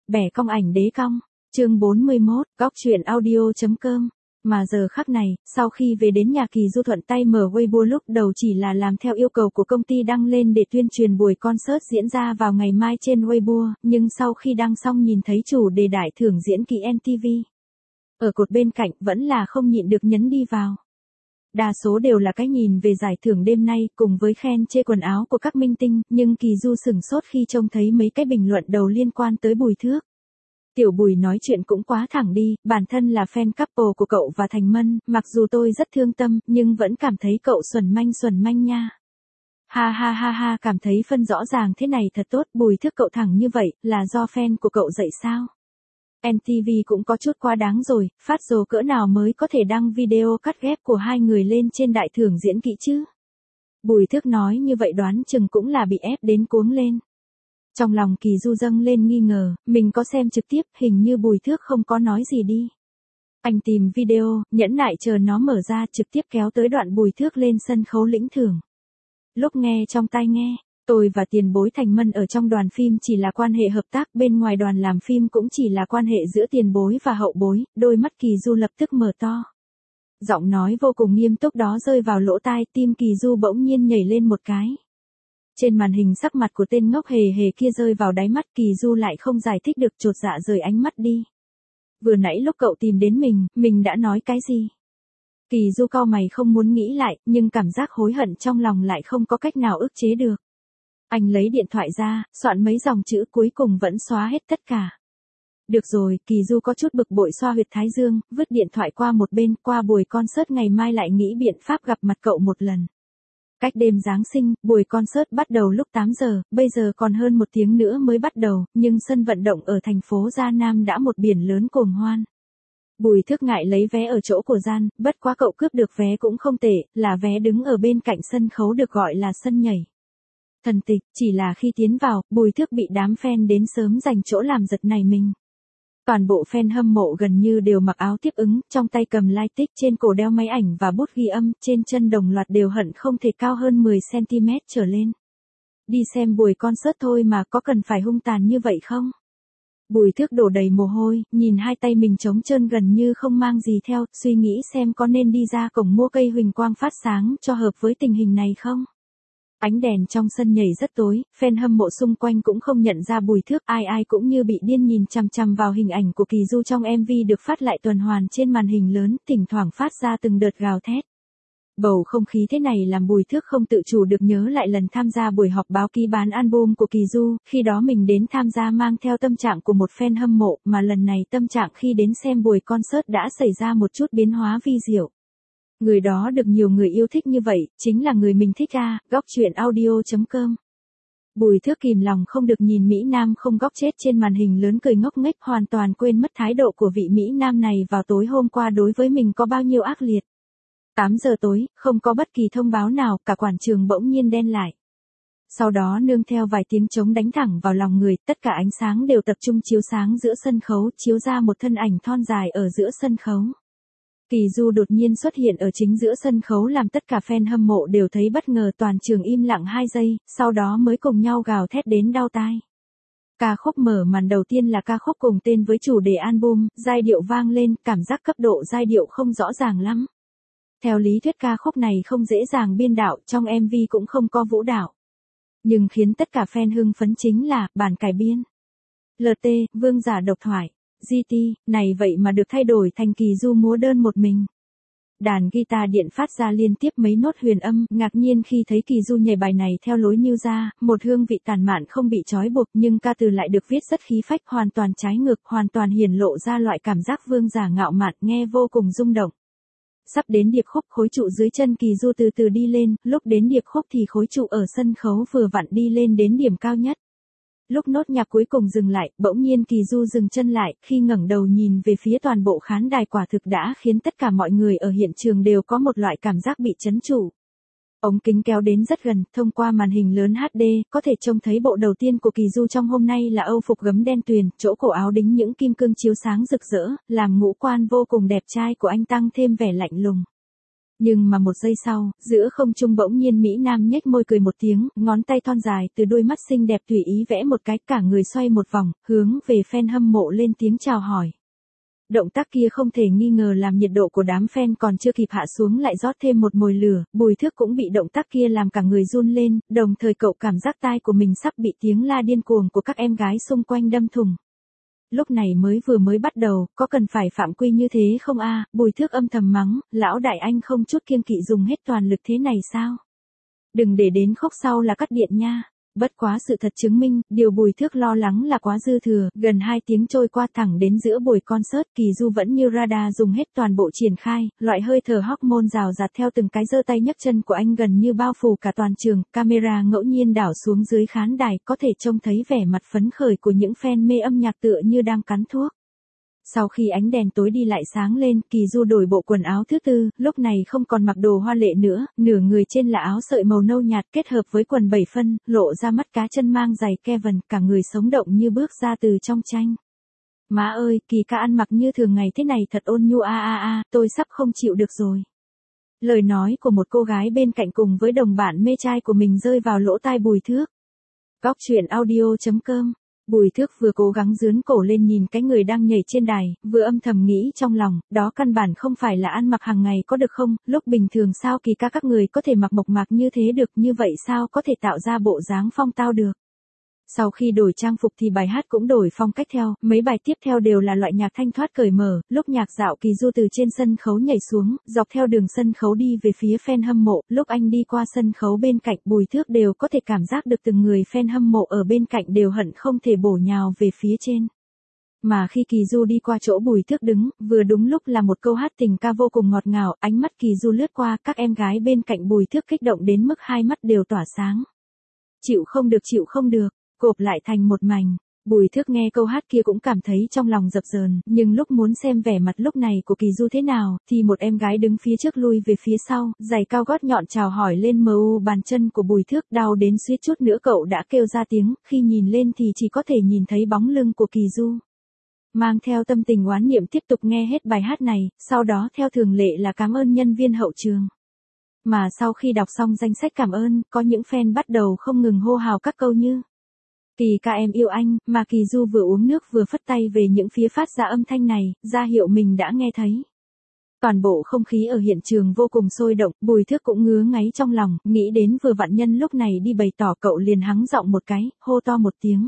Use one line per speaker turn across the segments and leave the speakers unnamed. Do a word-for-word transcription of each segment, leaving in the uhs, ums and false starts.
bẻ cong ảnh đế cong. Chương bốn mươi mốt, góc truyện audio chấm com. Mà giờ khắc này, sau khi về đến nhà Kỳ Du thuận tay mở Weibo, lúc đầu chỉ là làm theo yêu cầu của công ty đăng lên để tuyên truyền buổi concert diễn ra vào ngày mai trên Weibo, nhưng sau khi đăng xong nhìn thấy chủ đề đại thưởng diễn kỳ en tê vê ở cột bên cạnh, vẫn là không nhịn được nhấn đi vào. Đa số đều là cái nhìn về giải thưởng đêm nay, cùng với khen chê quần áo của các minh tinh, nhưng Kỳ Du sửng sốt khi trông thấy mấy cái bình luận đầu liên quan tới Bùi Thước. Tiểu Bùi nói chuyện cũng quá thẳng đi, bản thân là fan couple của cậu và Thành Mân, mặc dù tôi rất thương tâm, nhưng vẫn cảm thấy cậu xuẩn manh xuẩn manh nha. Ha ha ha ha, cảm thấy phân rõ ràng thế này thật tốt, Bùi Thước cậu thẳng như vậy, là do fan của cậu dạy sao? en tê vê cũng có chút quá đáng rồi, phát rồ cỡ nào mới có thể đăng video cắt ghép của hai người lên trên đại thưởng diễn kỹ chứ? Bùi Thước nói như vậy đoán chừng cũng là bị ép đến cuống lên. Trong lòng Kỳ Du dâng lên nghi ngờ, mình có xem trực tiếp, hình như Bùi Thước không có nói gì đi. Anh tìm video, nhẫn nại chờ nó mở ra, trực tiếp kéo tới đoạn Bùi Thước lên sân khấu lĩnh thưởng. Lúc nghe trong tai nghe, tôi và tiền bối Thành Mân ở trong đoàn phim chỉ là quan hệ hợp tác, bên ngoài đoàn làm phim cũng chỉ là quan hệ giữa tiền bối và hậu bối, đôi mắt Kỳ Du lập tức mở to. Giọng nói vô cùng nghiêm túc đó rơi vào lỗ tai, tim Kỳ Du bỗng nhiên nhảy lên một cái. Trên màn hình sắc mặt của tên ngốc hề hề kia rơi vào đáy mắt, Kỳ Du lại không giải thích được, chột dạ rời ánh mắt đi. Vừa nãy lúc cậu tìm đến mình, mình đã nói cái gì? Kỳ Du cau mày không muốn nghĩ lại, nhưng cảm giác hối hận trong lòng lại không có cách nào ức chế được. Anh lấy điện thoại ra, soạn mấy dòng chữ cuối cùng vẫn xóa hết tất cả. Được rồi, Kỳ Du có chút bực bội xoa huyệt thái dương, vứt điện thoại qua một bên, qua buổi concert ngày mai lại nghĩ biện pháp gặp mặt cậu một lần. Cách đêm Giáng sinh, buổi concert bắt đầu lúc tám giờ, bây giờ còn hơn một tiếng nữa mới bắt đầu, nhưng sân vận động ở thành phố Gia Nam đã một biển lớn cuồng hoan. Bùi Thước ngại lấy vé ở chỗ của gian, bất quá cậu cướp được vé cũng không tệ, là vé đứng ở bên cạnh sân khấu được gọi là sân nhảy. Thần tịch, chỉ là khi tiến vào, Bùi Thước bị đám fan đến sớm giành chỗ làm giật nảy mình. Toàn bộ fan hâm mộ gần như đều mặc áo tiếp ứng, trong tay cầm lightstick, trên cổ đeo máy ảnh và bút ghi âm, trên chân đồng loạt đều hận không thể cao hơn mười xăng ti mét trở lên. Đi xem buổi concert thôi mà có cần phải hung tàn như vậy không? Bùi Thước đổ đầy mồ hôi, nhìn hai tay mình trống trơn gần như không mang gì theo, suy nghĩ xem có nên đi ra cổng mua cây huỳnh quang phát sáng cho hợp với tình hình này không? Ánh đèn trong sân nhảy rất tối, fan hâm mộ xung quanh cũng không nhận ra Bùi Thước, ai ai cũng như bị điên nhìn chằm chằm vào hình ảnh của Kỳ Du trong em vê được phát lại tuần hoàn trên màn hình lớn, thỉnh thoảng phát ra từng đợt gào thét. Bầu không khí thế này làm Bùi Thước không tự chủ được nhớ lại lần tham gia buổi họp báo ký bán album của Kỳ Du, khi đó mình đến tham gia mang theo tâm trạng của một fan hâm mộ, mà lần này tâm trạng khi đến xem buổi concert đã xảy ra một chút biến hóa vi diệu. Người đó được nhiều người yêu thích như vậy, chính là người mình thích à, góc truyện audio chấm com. Bùi Thước kìm lòng không được nhìn Mỹ Nam không góc chết trên màn hình lớn cười ngốc nghếch, hoàn toàn quên mất thái độ của vị Mỹ Nam này vào tối hôm qua đối với mình có bao nhiêu ác liệt. tám giờ tối, không có bất kỳ thông báo nào, cả quảng trường bỗng nhiên đen lại. Sau đó nương theo vài tiếng trống đánh thẳng vào lòng người, tất cả ánh sáng đều tập trung chiếu sáng giữa sân khấu, chiếu ra một thân ảnh thon dài ở giữa sân khấu. Kỳ Du đột nhiên xuất hiện ở chính giữa sân khấu làm tất cả fan hâm mộ đều thấy bất ngờ, toàn trường im lặng hai giây, sau đó mới cùng nhau gào thét đến đau tai. Ca khúc mở màn đầu tiên là ca khúc cùng tên với chủ đề album, giai điệu vang lên, cảm giác cấp độ giai điệu không rõ ràng lắm. Theo lý thuyết ca khúc này không dễ dàng biên đạo, trong em vê cũng không có vũ đạo. Nhưng khiến tất cả fan hưng phấn chính là, bản cải biên. lờ tê, vương giả độc thoại. giê tê, này vậy mà được thay đổi thành Kỳ Du múa đơn một mình. Đàn guitar điện phát ra liên tiếp mấy nốt huyền âm, ngạc nhiên khi thấy Kỳ Du nhảy bài này theo lối New ra, một hương vị tàn mạn không bị trói buộc, nhưng ca từ lại được viết rất khí phách, hoàn toàn trái ngược, hoàn toàn hiển lộ ra loại cảm giác vương giả ngạo mạn, nghe vô cùng rung động. Sắp đến điệp khúc, khối trụ dưới chân Kỳ Du từ từ đi lên, lúc đến điệp khúc thì khối trụ ở sân khấu vừa vặn đi lên đến điểm cao nhất. Lúc nốt nhạc cuối cùng dừng lại, bỗng nhiên Kỳ Du dừng chân lại, khi ngẩng đầu nhìn về phía toàn bộ khán đài quả thực đã khiến tất cả mọi người ở hiện trường đều có một loại cảm giác bị chấn trụ. Ống kính kéo đến rất gần, thông qua màn hình lớn hát đê, có thể trông thấy bộ đầu tiên của Kỳ Du trong hôm nay là âu phục gấm đen tuyền, chỗ cổ áo đính những kim cương chiếu sáng rực rỡ, làm ngũ quan vô cùng đẹp trai của anh tăng thêm vẻ lạnh lùng. Nhưng mà một giây sau, giữa không trung bỗng nhiên Mỹ Nam nhếch môi cười một tiếng, ngón tay thon dài từ đôi mắt xinh đẹp tùy ý vẽ một cái, cả người xoay một vòng, hướng về fan hâm mộ lên tiếng chào hỏi. Động tác kia không thể nghi ngờ làm nhiệt độ của đám fan còn chưa kịp hạ xuống lại rót thêm một mồi lửa, Bùi Thước cũng bị động tác kia làm cả người run lên, đồng thời cậu cảm giác tai của mình sắp bị tiếng la điên cuồng của các em gái xung quanh đâm thủng. Lúc này mới vừa mới bắt đầu, có cần phải phạm quy như thế không a? Bùi Thước âm thầm mắng, lão đại anh không chút kiêng kỵ dùng hết toàn lực thế này sao? Đừng để đến khúc sau là cắt điện nha. Bất quá sự thật chứng minh, điều Bùi Thước lo lắng là quá dư thừa, gần hai tiếng trôi qua thẳng đến giữa buổi concert, Kỳ Du vẫn như radar dùng hết toàn bộ triển khai, loại hơi thở hormone rào rạt theo từng cái giơ tay nhấc chân của anh gần như bao phủ cả toàn trường, camera ngẫu nhiên đảo xuống dưới khán đài, có thể trông thấy vẻ mặt phấn khởi của những fan mê âm nhạc tựa như đang cắn thuốc. Sau khi ánh đèn tối đi lại sáng lên, Kỳ Du đổi bộ quần áo thứ tư, lúc này không còn mặc đồ hoa lệ nữa, nửa người trên là áo sợi màu nâu nhạt kết hợp với quần bảy phân, lộ ra mắt cá chân mang giày Kevin, cả người sống động như bước ra từ trong tranh. Má ơi, Kỳ ca ăn mặc như thường ngày thế này thật ôn nhu a a a, tôi sắp không chịu được rồi. Lời nói của một cô gái bên cạnh cùng với đồng bạn mê trai của mình rơi vào lỗ tai Bùi Thước. Góc truyện audio chấm com. Bùi Thước vừa cố gắng dướn cổ lên nhìn cái người đang nhảy trên đài, vừa âm thầm nghĩ trong lòng, đó căn bản không phải là ăn mặc hàng ngày có được không, lúc bình thường sao Kỳ ca các người có thể mặc mộc mạc như thế được, như vậy sao có thể tạo ra bộ dáng phong tao được. Sau khi đổi trang phục thì bài hát cũng đổi phong cách theo, mấy bài tiếp theo đều là loại nhạc thanh thoát cởi mở, lúc nhạc dạo Kỳ Du từ trên sân khấu nhảy xuống, dọc theo đường sân khấu đi về phía fan hâm mộ, lúc anh đi qua sân khấu bên cạnh Bùi Thước đều có thể cảm giác được từng người fan hâm mộ ở bên cạnh đều hận không thể bổ nhào về phía trên. Mà khi Kỳ Du đi qua chỗ Bùi Thước đứng, vừa đúng lúc là một câu hát tình ca vô cùng ngọt ngào, ánh mắt Kỳ Du lướt qua, các em gái bên cạnh Bùi Thước kích động đến mức hai mắt đều tỏa sáng. Chịu không được chịu không được. Cộp lại thành một mảnh. Bùi Thước nghe câu hát kia cũng cảm thấy trong lòng dập dờn, nhưng lúc muốn xem vẻ mặt lúc này của Kỳ Du thế nào, thì một em gái đứng phía trước lui về phía sau, giày cao gót nhọn chào hỏi lên mờ u bàn chân của Bùi Thước, đau đến suýt chút nữa cậu đã kêu ra tiếng, khi nhìn lên thì chỉ có thể nhìn thấy bóng lưng của Kỳ Du. Mang theo tâm tình oán niệm tiếp tục nghe hết bài hát này, sau đó theo thường lệ là cảm ơn nhân viên hậu trường. Mà sau khi đọc xong danh sách cảm ơn, có những fan bắt đầu không ngừng hô hào các câu như Kỳ ca em yêu anh, mà Kỳ Du vừa uống nước vừa phất tay về những phía phát ra âm thanh này, ra hiệu mình đã nghe thấy. Toàn bộ không khí ở hiện trường vô cùng sôi động, Bùi Thước cũng ngứa ngáy trong lòng, nghĩ đến vừa vặn nhân lúc này đi bày tỏ cậu liền hắng giọng một cái, hô to một tiếng.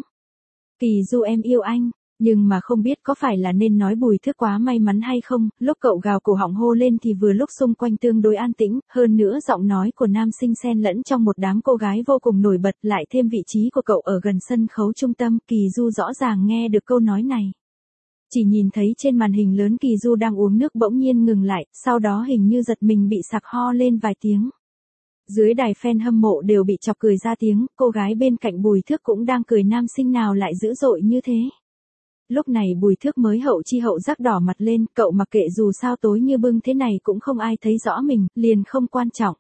Kỳ Du em yêu anh. Nhưng mà không biết có phải là nên nói Bùi Thước quá may mắn hay không, lúc cậu gào cổ họng hô lên thì vừa lúc xung quanh tương đối an tĩnh, hơn nữa giọng nói của nam sinh xen lẫn trong một đám cô gái vô cùng nổi bật, lại thêm vị trí của cậu ở gần sân khấu trung tâm, Kỳ Du rõ ràng nghe được câu nói này. Chỉ nhìn thấy trên màn hình lớn Kỳ Du đang uống nước bỗng nhiên ngừng lại, sau đó hình như giật mình bị sặc ho lên vài tiếng. Dưới đài fan hâm mộ đều bị chọc cười ra tiếng, cô gái bên cạnh Bùi Thước cũng đang cười, nam sinh nào lại dữ dội như thế. Lúc này Bùi Thước mới hậu chi hậu giác đỏ mặt lên, cậu mặc kệ dù sao tối như bưng thế này cũng không ai thấy rõ mình, liền không quan trọng.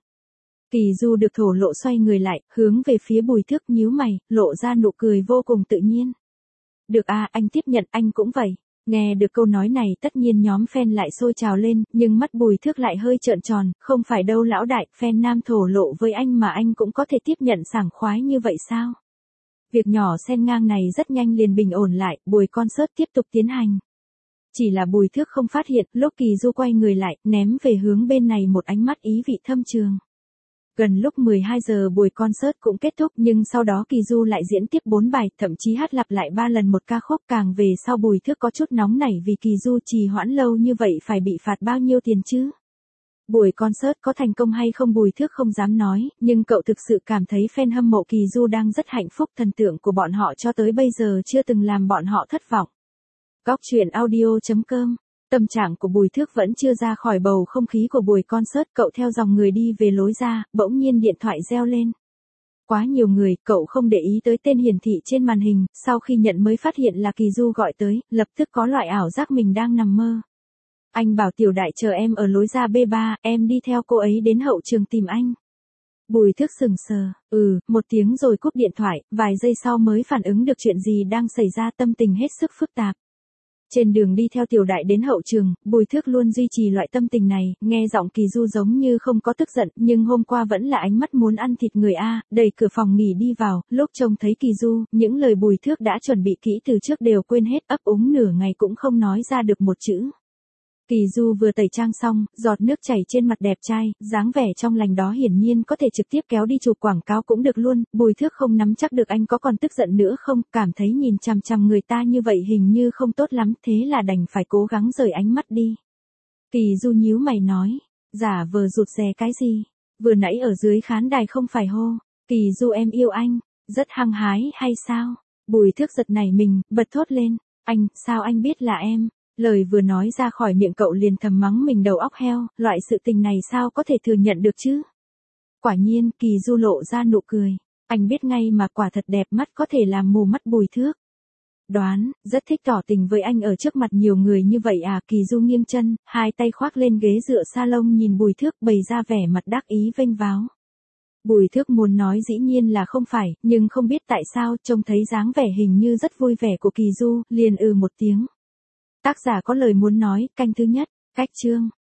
Kỳ Du được thổ lộ xoay người lại, hướng về phía Bùi Thước nhíu mày, lộ ra nụ cười vô cùng tự nhiên. Được à, anh tiếp nhận, anh cũng vậy. Nghe được câu nói này tất nhiên nhóm fan lại sôi trào lên, nhưng mắt Bùi Thước lại hơi trợn tròn, không phải đâu lão đại, fan nam thổ lộ với anh mà anh cũng có thể tiếp nhận sảng khoái như vậy sao? Việc nhỏ xen ngang này rất nhanh liền bình ổn lại, buổi concert tiếp tục tiến hành. Chỉ là Bùi Thước không phát hiện, lúc Kỳ Du quay người lại, ném về hướng bên này một ánh mắt ý vị thâm trường. Gần lúc mười hai giờ buổi concert cũng kết thúc, nhưng sau đó Kỳ Du lại diễn tiếp bốn bài, thậm chí hát lặp lại ba lần một ca khúc, càng về sau Bùi Thước có chút nóng nảy vì Kỳ Du trì hoãn lâu như vậy phải bị phạt bao nhiêu tiền chứ? Buổi concert có thành công hay không Bùi Thước không dám nói, nhưng cậu thực sự cảm thấy fan hâm mộ Kỳ Du đang rất hạnh phúc, thần tượng của bọn họ cho tới bây giờ chưa từng làm bọn họ thất vọng. Góc truyện audio chấm com. Tâm trạng của Bùi Thước vẫn chưa ra khỏi bầu không khí của buổi concert, cậu theo dòng người đi về lối ra, bỗng nhiên điện thoại reo lên. Quá nhiều người, cậu không để ý tới tên hiển thị trên màn hình, sau khi nhận mới phát hiện là Kỳ Du gọi tới, lập tức có loại ảo giác mình đang nằm mơ. Anh bảo Tiểu Đại chờ em ở lối ra bê ba, em đi theo cô ấy đến hậu trường tìm anh. Bùi Thước sừng sờ, ừ, một tiếng rồi cúp điện thoại, vài giây sau mới phản ứng được chuyện gì đang xảy ra, tâm tình hết sức phức tạp. Trên đường đi theo Tiểu Đại đến hậu trường, Bùi Thước luôn duy trì loại tâm tình này, nghe giọng Kỳ Du giống như không có tức giận, nhưng hôm qua vẫn là ánh mắt muốn ăn thịt người a, đẩy cửa phòng nghỉ đi vào, lúc trông thấy Kỳ Du, những lời Bùi Thước đã chuẩn bị kỹ từ trước đều quên hết, ấp úng nửa ngày cũng không nói ra được một chữ. Kỳ Du vừa tẩy trang xong, giọt nước chảy trên mặt đẹp trai, dáng vẻ trong lành đó hiển nhiên có thể trực tiếp kéo đi chụp quảng cáo cũng được luôn, Bùi Thước không nắm chắc được anh có còn tức giận nữa không, cảm thấy nhìn chằm chằm người ta như vậy hình như không tốt lắm, thế là đành phải cố gắng rời ánh mắt đi. Kỳ Du nhíu mày nói, giả vờ rụt rè cái gì, vừa nãy ở dưới khán đài không phải hô, Kỳ Du em yêu anh, rất hăng hái hay sao? Bùi Thước giật nảy mình, bật thốt lên, anh, sao anh biết là em? Lời vừa nói ra khỏi miệng cậu liền thầm mắng mình đầu óc heo, loại sự tình này sao có thể thừa nhận được chứ? Quả nhiên, Kỳ Du lộ ra nụ cười. Anh biết ngay mà, quả thật đẹp mắt có thể làm mù mắt Bùi Thước. Đoán, rất thích tỏ tình với anh ở trước mặt nhiều người như vậy à? Kỳ Du nghiêng chân, hai tay khoác lên ghế dựa salon nhìn Bùi Thước bày ra vẻ mặt đắc ý vênh váo. Bùi Thước muốn nói dĩ nhiên là không phải, nhưng không biết tại sao trông thấy dáng vẻ hình như rất vui vẻ của Kỳ Du, liền ừ một tiếng. Tác giả có lời muốn nói, canh thứ nhất, cách chương.